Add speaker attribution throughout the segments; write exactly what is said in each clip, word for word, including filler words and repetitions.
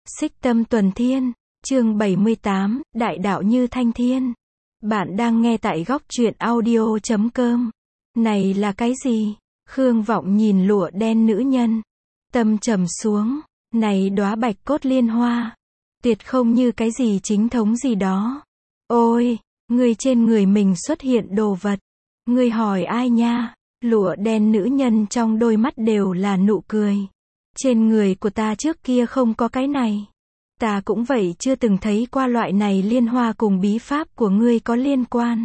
Speaker 1: Xích Tâm Tuần Thiên, chương bảy mươi tám, Đại đạo như thanh thiên. Bạn đang nghe tại góc truyện audio chấm com. Này là cái gì? Khương Vọng nhìn lụa đen nữ nhân. Tâm trầm xuống. Này đóa bạch cốt liên hoa. Tuyệt không như cái gì chính thống gì đó. Ôi, người trên người mình xuất hiện đồ vật. Người hỏi ai nha? Lụa đen nữ nhân trong đôi mắt đều là nụ cười. Trên người của ta trước kia không có cái này. Ta cũng vậy chưa từng thấy qua loại này liên hoa cùng bí pháp của ngươi có liên quan.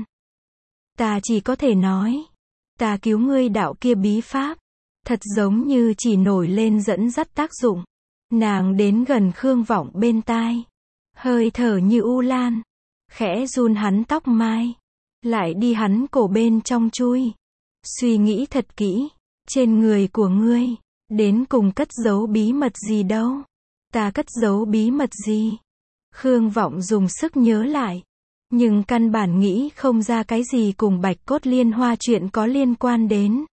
Speaker 1: Ta chỉ có thể nói. Ta cứu ngươi đạo kia bí pháp. Thật giống như chỉ nổi lên dẫn dắt tác dụng. Nàng đến gần Khương Vọng bên tai. Hơi thở như u lan. Khẽ run hắn tóc mai. Lại đi hắn cổ bên trong chui. Suy nghĩ thật kỹ. Trên người của ngươi. Đến cùng cất giấu bí mật gì đâu? Ta cất giấu bí mật gì? Khương Vọng dùng sức nhớ lại. Nhưng căn bản nghĩ không ra cái gì cùng bạch cốt liên hoa chuyện có liên quan đến.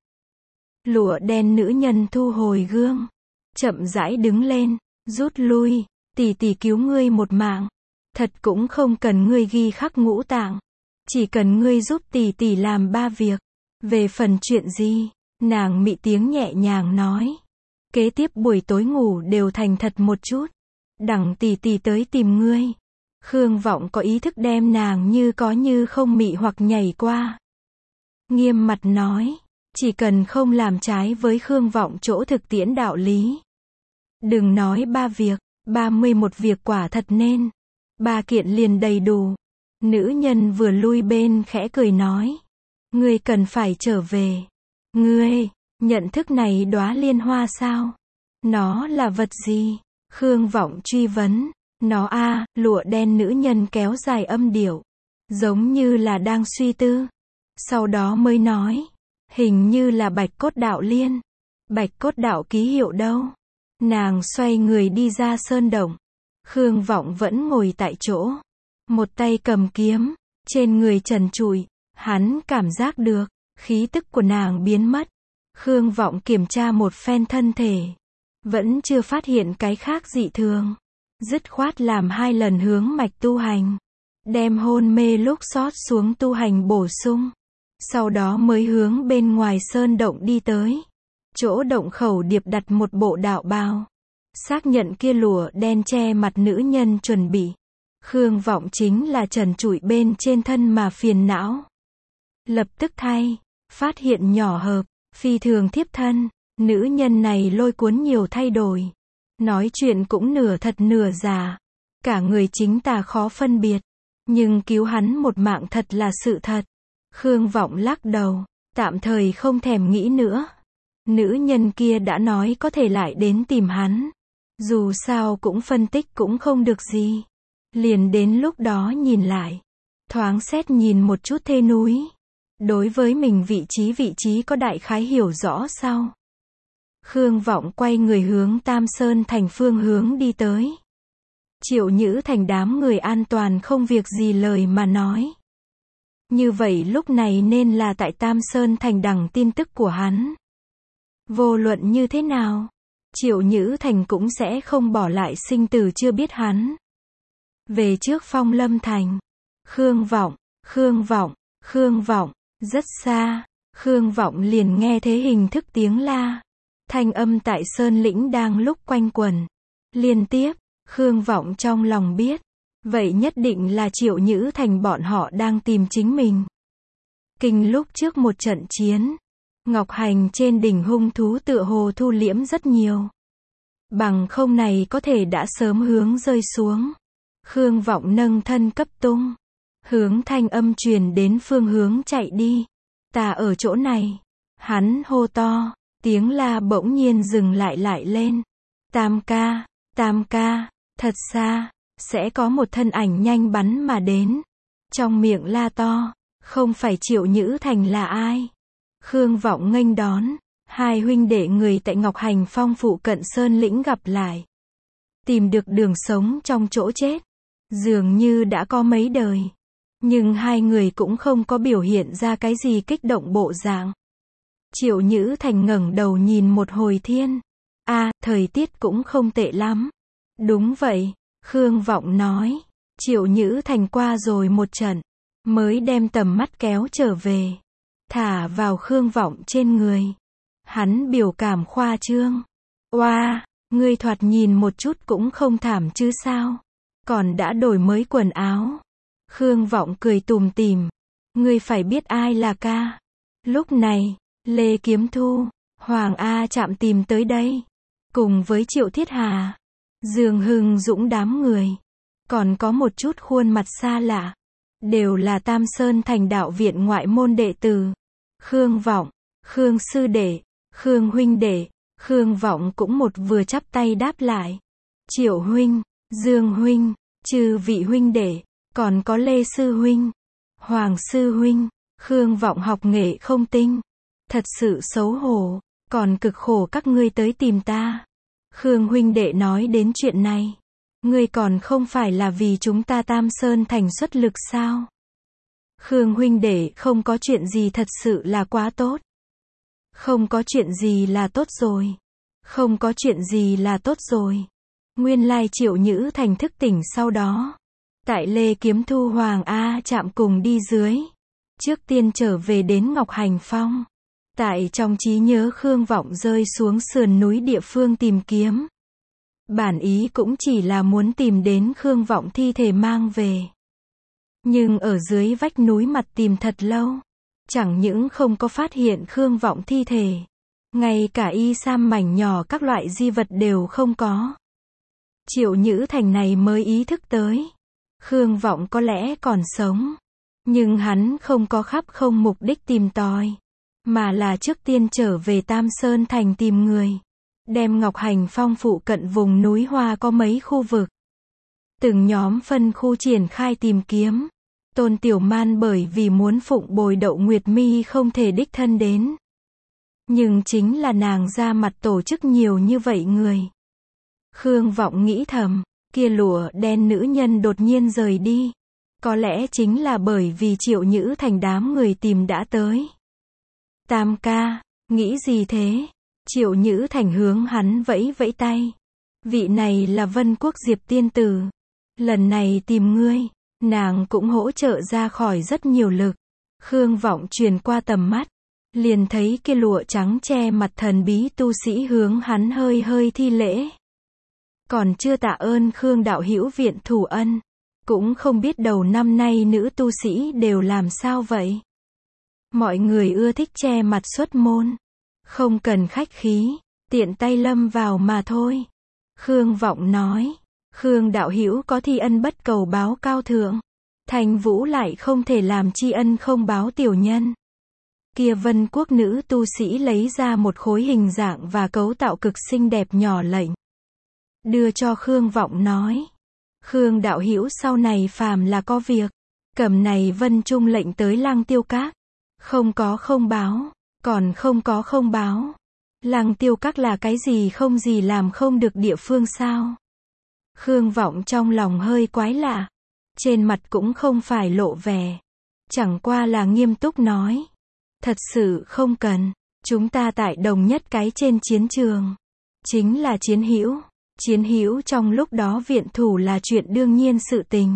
Speaker 1: Lụa đen nữ nhân thu hồi gương. Chậm rãi đứng lên. Rút lui. Tỷ tỷ cứu ngươi một mạng. Thật cũng không cần ngươi ghi khắc ngũ tạng. Chỉ cần ngươi giúp tỷ tỷ làm ba việc. Về phần chuyện gì? Nàng mị tiếng nhẹ nhàng nói. Kế tiếp buổi tối ngủ đều thành thật một chút. Đẳng tỷ tỷ tới tìm ngươi. Khương Vọng có ý thức đem nàng như có như không mị hoặc nhảy qua. Nghiêm mặt nói. Chỉ cần không làm trái với Khương Vọng chỗ thực tiễn đạo lý. Đừng nói ba việc. Ba mươi một việc quả thật nên. Ba kiện liền đầy đủ. Nữ nhân vừa lui bên khẽ cười nói. Ngươi cần phải trở về. Ngươi, nhận thức này đóa liên hoa sao? Nó là vật gì? Khương Vọng truy vấn. Nó a, lụa đen nữ nhân kéo dài âm điệu. Giống như là đang suy tư. Sau đó mới nói. Hình như là bạch cốt đạo liên. Bạch cốt đạo ký hiệu đâu? Nàng xoay người đi ra sơn động. Khương Vọng vẫn ngồi tại chỗ. Một tay cầm kiếm. Trên người trần trụi. Hắn cảm giác được. Khí tức của nàng biến mất. Khương Vọng kiểm tra một phen thân thể. Vẫn chưa phát hiện cái khác dị thường. Dứt khoát làm hai lần hướng mạch tu hành. Đem hôn mê lúc sót xuống tu hành bổ sung. Sau đó mới hướng bên ngoài sơn động đi tới. Chỗ động khẩu điệp đặt một bộ đạo bào. Xác nhận kia lụa đen che mặt nữ nhân chuẩn bị. Khương Vọng chính là trần trụi bên trên thân mà phiền não. Lập tức thay. Phát hiện nhỏ hợp. Phi thường thiếp thân. Nữ nhân này lôi cuốn nhiều thay đổi. Nói chuyện cũng nửa thật nửa giả. Cả người chính tà khó phân biệt. Nhưng cứu hắn một mạng thật là sự thật. Khương Vọng lắc đầu. Tạm thời không thèm nghĩ nữa. Nữ nhân kia đã nói có thể lại đến tìm hắn. Dù sao cũng phân tích cũng không được gì. Liền đến lúc đó nhìn lại. Thoáng xét nhìn một chút thê núi. Đối với mình vị trí vị trí có đại khái hiểu rõ sao? Khương Vọng quay người hướng Tam Sơn Thành phương hướng đi tới. Triệu Nhữ Thành đám người an toàn không việc gì lời mà nói. Như vậy lúc này nên là tại Tam Sơn Thành đằng tin tức của hắn. Vô luận như thế nào, Triệu Nhữ Thành cũng sẽ không bỏ lại sinh tử chưa biết hắn. Về trước Phong Lâm Thành. Khương Vọng, Khương Vọng, Khương Vọng. Rất xa, Khương Vọng liền nghe thế hình thức tiếng la. Thanh âm tại sơn lĩnh đang lúc quanh quẩn. Liên tiếp, Khương Vọng trong lòng biết. Vậy nhất định là Triệu Nhữ Thành bọn họ đang tìm chính mình. Kinh lúc trước một trận chiến. Ngọc Hành trên đỉnh hung thú tựa hồ thu liễm rất nhiều. Bằng không này có thể đã sớm hướng rơi xuống. Khương Vọng nâng thân cấp tung. Hướng thanh âm truyền đến phương hướng chạy đi. Ta ở chỗ này. Hắn hô to. Tiếng la bỗng nhiên dừng lại lại lên. Tam ca, tam ca, thật xa. Sẽ có một thân ảnh nhanh bắn mà đến. Trong miệng la to. Không phải Triệu Nhữ Thành là ai? Khương Vọng nghênh đón. Hai huynh đệ người tại Ngọc Hành Phong phụ cận sơn lĩnh gặp lại. Tìm được đường sống trong chỗ chết. Dường như đã có mấy đời. Nhưng hai người cũng không có biểu hiện ra cái gì kích động bộ dạng. Triệu Nhữ Thành ngẩng đầu nhìn một hồi thiên. A, à, thời tiết cũng không tệ lắm. Đúng vậy, Khương Vọng nói. Triệu Nhữ Thành qua rồi một trận, mới đem tầm mắt kéo trở về, thả vào Khương Vọng trên người. Hắn biểu cảm khoa trương. Oa, ngươi thoạt nhìn một chút cũng không thảm chứ sao? Còn đã đổi mới quần áo. Khương Vọng cười tủm tỉm. Ngươi phải biết ai là ca. Lúc này, Lê Kiếm Thu, Hoàng A Trạm tìm tới đây. Cùng với Triệu Thiết Hà, Dương Hưng Dũng đám người. Còn có một chút khuôn mặt xa lạ. Đều là Tam Sơn Thành Đạo Viện ngoại môn đệ tử. Khương Vọng, Khương Sư Đệ, Khương Huynh Đệ. Khương Vọng cũng một vừa chắp tay đáp lại. Triệu Huynh, Dương Huynh, chư vị huynh đệ, còn có Lê Sư Huynh, Hoàng Sư Huynh. Khương Vọng học nghệ không tinh. Thật sự xấu hổ, còn cực khổ các ngươi tới tìm ta. Khương Huynh Đệ nói đến chuyện này. Ngươi còn không phải là vì chúng ta Tam Sơn Thành xuất lực sao? Khương Huynh Đệ không có chuyện gì thật sự là quá tốt. Không có chuyện gì là tốt rồi. Không có chuyện gì là tốt rồi. Nguyên lai Triệu Nhữ Thành thức tỉnh sau đó. Tại Lê Kiếm Thu Hoàng A Trạm cùng đi dưới. Trước tiên trở về đến Ngọc Hành Phong. Tại trong trí nhớ Khương Vọng rơi xuống sườn núi địa phương tìm kiếm. Bản ý cũng chỉ là muốn tìm đến Khương Vọng thi thể mang về. Nhưng ở dưới vách núi mặt tìm thật lâu. Chẳng những không có phát hiện Khương Vọng thi thể. Ngay cả y sam mảnh nhỏ các loại di vật đều không có. Triệu Nhữ Thành này mới ý thức tới. Khương Vọng có lẽ còn sống. Nhưng hắn không có khắp không mục đích tìm tòi. Mà là trước tiên trở về Tam Sơn Thành tìm người. Đem Ngọc Hành Phong phụ cận vùng núi Hoa có mấy khu vực. Từng nhóm phân khu triển khai tìm kiếm. Tôn Tiểu Man bởi vì muốn phụng bồi Đậu Nguyệt Mi không thể đích thân đến. Nhưng chính là nàng ra mặt tổ chức nhiều như vậy người. Khương Vọng nghĩ thầm, kia lụa đen nữ nhân đột nhiên rời đi. Có lẽ chính là bởi vì Triệu Nhữ Thành đám người tìm đã tới. Tam ca, nghĩ gì thế? Triệu Nhữ Thành hướng hắn vẫy vẫy tay. Vị này là Vân Quốc Diệp tiên tử. Lần này tìm ngươi, nàng cũng hỗ trợ ra khỏi rất nhiều lực. Khương Vọng truyền qua tầm mắt. Liền thấy kia lụa trắng che mặt thần bí tu sĩ hướng hắn hơi hơi thi lễ. Còn chưa tạ ơn Khương đạo hữu viện thủ ân. Cũng không biết đầu năm nay nữ tu sĩ đều làm sao vậy. Mọi người ưa thích che mặt xuất môn. Không cần khách khí, tiện tay lâm vào mà thôi. Khương Vọng nói. Khương đạo hữu có thi ân bất cầu báo cao thượng. Thành Vũ lại không thể làm tri ân không báo tiểu nhân. Kia Vân Quốc nữ tu sĩ lấy ra một khối hình dạng và cấu tạo cực xinh đẹp nhỏ lệnh. Đưa cho Khương Vọng nói. Khương đạo hữu sau này phàm là có việc. Cầm này Vân Trung lệnh tới Lăng Tiêu Các. Không có không báo. Còn không có không báo. Lăng Tiêu Các là cái gì không gì làm không được địa phương sao? Khương Vọng trong lòng hơi quái lạ. Trên mặt cũng không phải lộ vẻ. Chẳng qua là nghiêm túc nói. Thật sự không cần. Chúng ta tại đồng nhất cái trên chiến trường. Chính là chiến hữu. Chiến hữu trong lúc đó viện thủ là chuyện đương nhiên sự tình.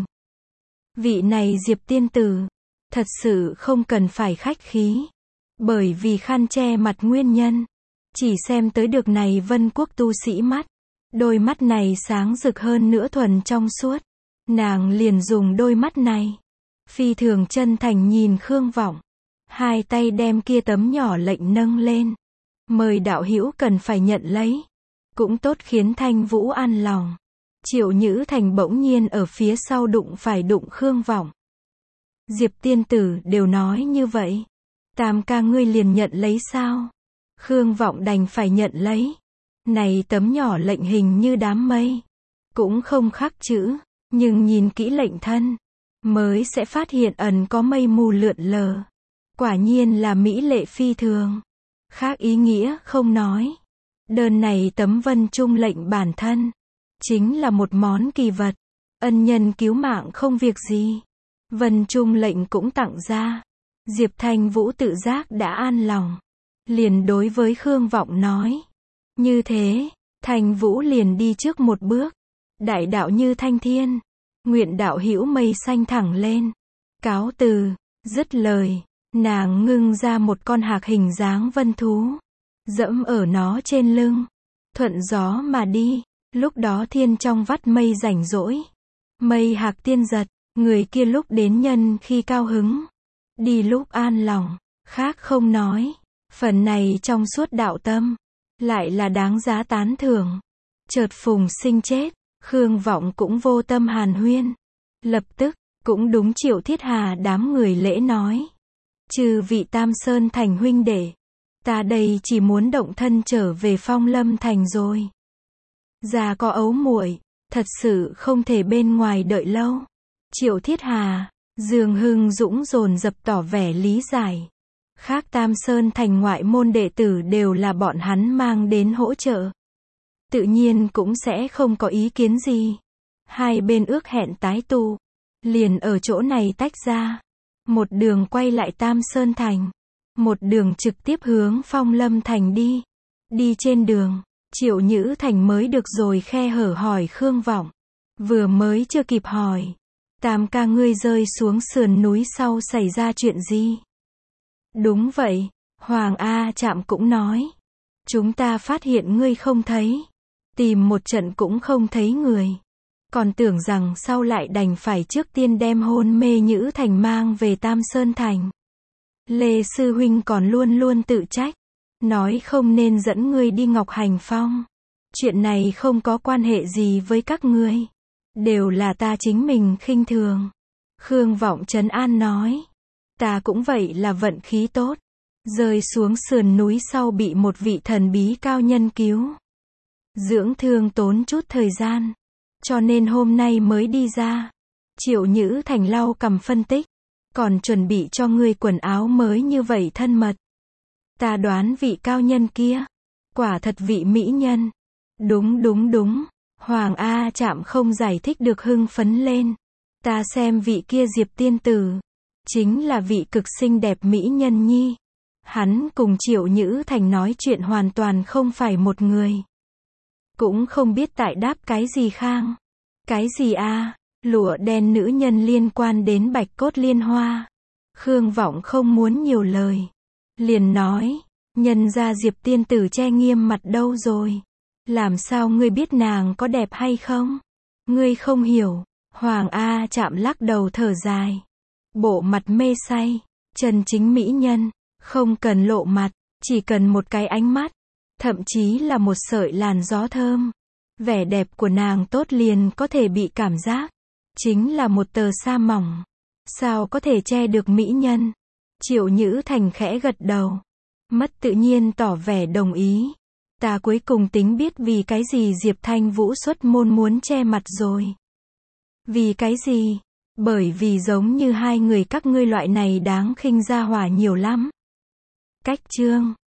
Speaker 1: Vị này Diệp tiên tử. Thật sự không cần phải khách khí. Bởi vì khăn che mặt nguyên nhân. Chỉ xem tới được này Vân Quốc tu sĩ mắt. Đôi mắt này sáng rực hơn nữa thuần trong suốt. Nàng liền dùng đôi mắt này. Phi thường chân thành nhìn Khương Vọng. Hai tay đem kia tấm nhỏ lệnh nâng lên. Mời đạo hữu cần phải nhận lấy. Cũng tốt khiến Thanh Vũ an lòng. Triệu Nhữ Thành bỗng nhiên ở phía sau đụng phải đụng Khương Vọng. Diệp tiên tử đều nói như vậy. Tam ca ngươi liền nhận lấy sao? Khương Vọng đành phải nhận lấy. Này tấm nhỏ lệnh hình như đám mây. Cũng không khắc chữ. Nhưng nhìn kỹ lệnh thân. Mới sẽ phát hiện ẩn có mây mù lượn lờ. Quả nhiên là mỹ lệ phi thường. Khác ý nghĩa không nói. Đơn này tấm Vân Trung lệnh bản thân. Chính là một món kỳ vật. Ân nhân cứu mạng không việc gì. Vân Trung lệnh cũng tặng ra. Diệp Thanh Vũ tự giác đã an lòng. Liền đối với Khương Vọng nói. Như thế, Thanh Vũ liền đi trước một bước. Đại đạo như thanh thiên. Nguyện đạo hữu mây xanh thẳng lên. Cáo từ. Dứt lời, nàng ngưng ra một con hạc hình dáng vân thú. Dẫm ở nó trên lưng. Thuận gió mà đi. Lúc đó thiên trong vắt mây rảnh rỗi. Mây hạc tiên giật. Người kia lúc đến nhân khi cao hứng. Đi lúc an lòng. Khác không nói. Phần này trong suốt đạo tâm. Lại là đáng giá tán thưởng. Chợt phùng sinh chết. Khương Vọng cũng vô tâm hàn huyên. Lập tức, cũng đúng Triệu Thiết Hà đám người lễ nói. Trừ vị Tam Sơn Thành huynh đệ. Ta đây chỉ muốn động thân trở về Phong Lâm Thành rồi. Già có ấu muội, thật sự không thể bên ngoài đợi lâu. Triệu Thiết Hà, Dương Hưng Dũng dồn dập tỏ vẻ lý giải. Khác Tam Sơn Thành ngoại môn đệ tử đều là bọn hắn mang đến hỗ trợ. Tự nhiên cũng sẽ không có ý kiến gì. Hai bên ước hẹn tái tụ. Liền ở chỗ này tách ra. Một đường quay lại Tam Sơn Thành. Một đường trực tiếp hướng Phong Lâm Thành đi. Đi trên đường, Triệu Nhữ Thành mới được rồi khe hở hỏi Khương Vọng. Vừa mới chưa kịp hỏi. Tam ca ngươi rơi xuống sườn núi sau xảy ra chuyện gì? Đúng vậy, Hoàng A Trạm cũng nói. Chúng ta phát hiện ngươi không thấy. Tìm một trận cũng không thấy người. Còn tưởng rằng sau lại đành phải trước tiên đem hôn mê Nhữ Thành mang về Tam Sơn Thành. Lê Sư Huynh còn luôn luôn tự trách. Nói không nên dẫn ngươi đi Ngọc Hành Phong. Chuyện này không có quan hệ gì với các ngươi. Đều là ta chính mình khinh thường. Khương Vọng trấn an nói. Ta cũng vậy là vận khí tốt. Rơi xuống sườn núi sau bị một vị thần bí cao nhân cứu. Dưỡng thương tốn chút thời gian. Cho nên hôm nay mới đi ra. Triệu Nhữ Thành lau cằm phân tích. Còn chuẩn bị cho ngươi quần áo mới như vậy thân mật. Ta đoán vị cao nhân kia. Quả thật vị mỹ nhân. Đúng đúng đúng. Hoàng A Trạm không giải thích được hưng phấn lên. Ta xem vị kia Diệp tiên tử. Chính là vị cực xinh đẹp mỹ nhân nhi. Hắn cùng Triệu Nhữ Thành nói chuyện hoàn toàn không phải một người. Cũng không biết tại đáp cái gì khang. Cái gì a? Lụa đen nữ nhân liên quan đến bạch cốt liên hoa. Khương Vọng không muốn nhiều lời. Liền nói, nhân ra Diệp tiên tử che nghiêm mặt đâu rồi. Làm sao ngươi biết nàng có đẹp hay không? Ngươi không hiểu. Hoàng A Trạm lắc đầu thở dài. Bộ mặt mê say, chân chính mỹ nhân, không cần lộ mặt, chỉ cần một cái ánh mắt, thậm chí là một sợi làn gió thơm. Vẻ đẹp của nàng tốt liền có thể bị cảm giác. Chính là một tờ sa mỏng. Sao có thể che được mỹ nhân? Triệu Nhữ Thành khẽ gật đầu. Mất tự nhiên tỏ vẻ đồng ý. Ta cuối cùng tính biết vì cái gì Diệp Thanh Vũ xuất môn muốn che mặt rồi. Vì cái gì? Bởi vì giống như hai người các ngươi loại này đáng khinh gia hỏa nhiều lắm. Cách chương